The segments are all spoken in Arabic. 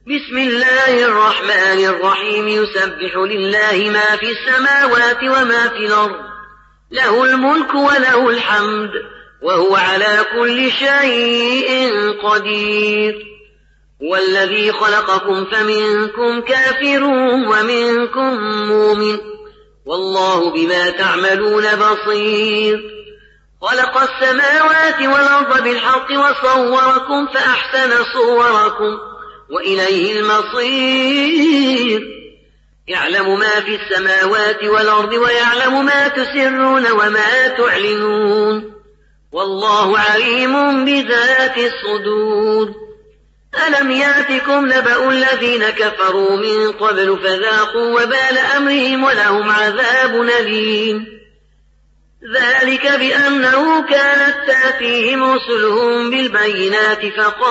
بسم الله الرحمن الرحيم يسبح لله ما في السماوات وما في الأرض له الملك وله الحمد وهو على كل شيء قدير والذي خلقكم فمنكم كافر ومنكم مؤمن والله بما تعملون بصير خلق السماوات والأرض بالحق وصوركم فأحسن صوركم وإليه المصير يعلم ما في السماوات والأرض ويعلم ما تسرون وما تعلنون والله عليم بذات الصدور ألم يأتكم نبأ الذين كفروا من قبل فذاقوا وبال أمرهم ولهم عذاب أليم ذلك بأنه كانت تأتيهم رسلهم بالبينات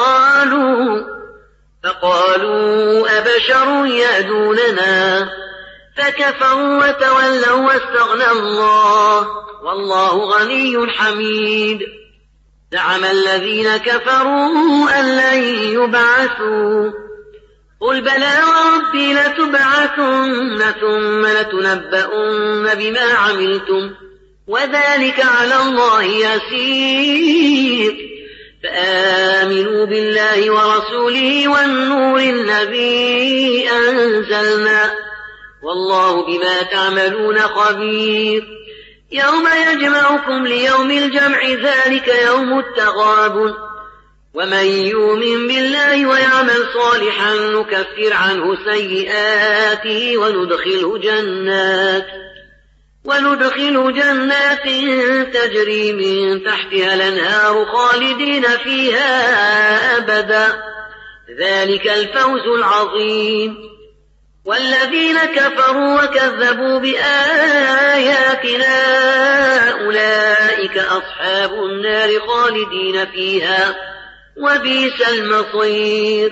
فقالوا أبشر يهدوننا فكفروا وتولوا واستغنى الله والله غني حميد زعم الذين كفروا أن لن يبعثوا قل بلى وربي لتبعثن ثم لتنبؤن بما عملتم وذلك على الله يسير فآمنوا بالله ورسوله والنور الذي أنزلنا والله بما تعملون خبير يوم يجمعكم ليوم الجمع ذلك يوم التغابن ومن يؤمن بالله ويعمل صالحا نكفر عنه سيئاته وندخل جنات تجري من تحتها الأنهار خالدين فيها أبدا ذلك الفوز العظيم والذين كفروا وكذبوا بآياتنا أولئك أصحاب النار خالدين فيها وبئس المصير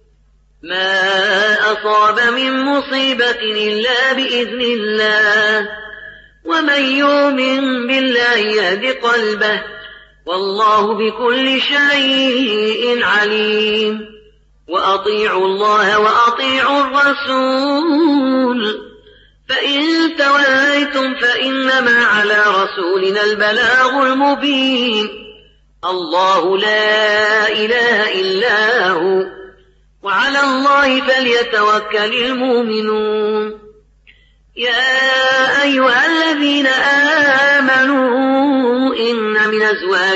ما أصاب من مصيبة إلا بإذن الله ومن يؤمن بالله يهد قلبه والله بكل شيء عليم وأطيعوا الله وأطيعوا الرسول فإن توليتم فإنما على رسولنا البلاغ المبين الله لا إله إلا هو وعلى الله فليتوكل المؤمنون يا أيها الذين آمنوا إن من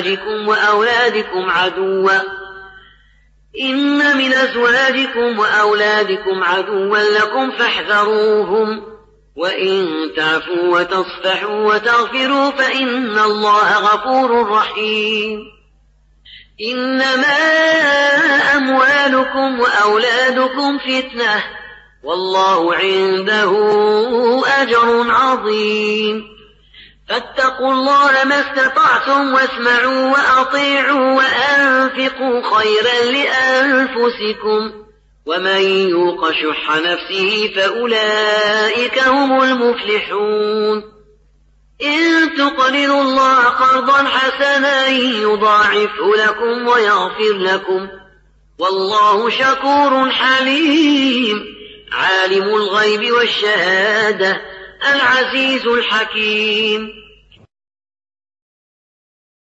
أزواجكم عدوا لكم فاحذروهم وإن تعفوا وتصفحوا وتغفروا فإن الله غفور رحيم إنما أموالكم وأولادكم فتنة والله عنده أجر عظيم فاتقوا الله ما استطعتم واسمعوا وأطيعوا وأنفقوا خيرا لأنفسكم ومن يوق شح نفسه فأولئك هم المفلحون إن تقرضوا الله قرضا حسنا يضاعفه لكم ويغفر لكم والله شكور حليم عالم الغيب والشهادة العزيز الحكيم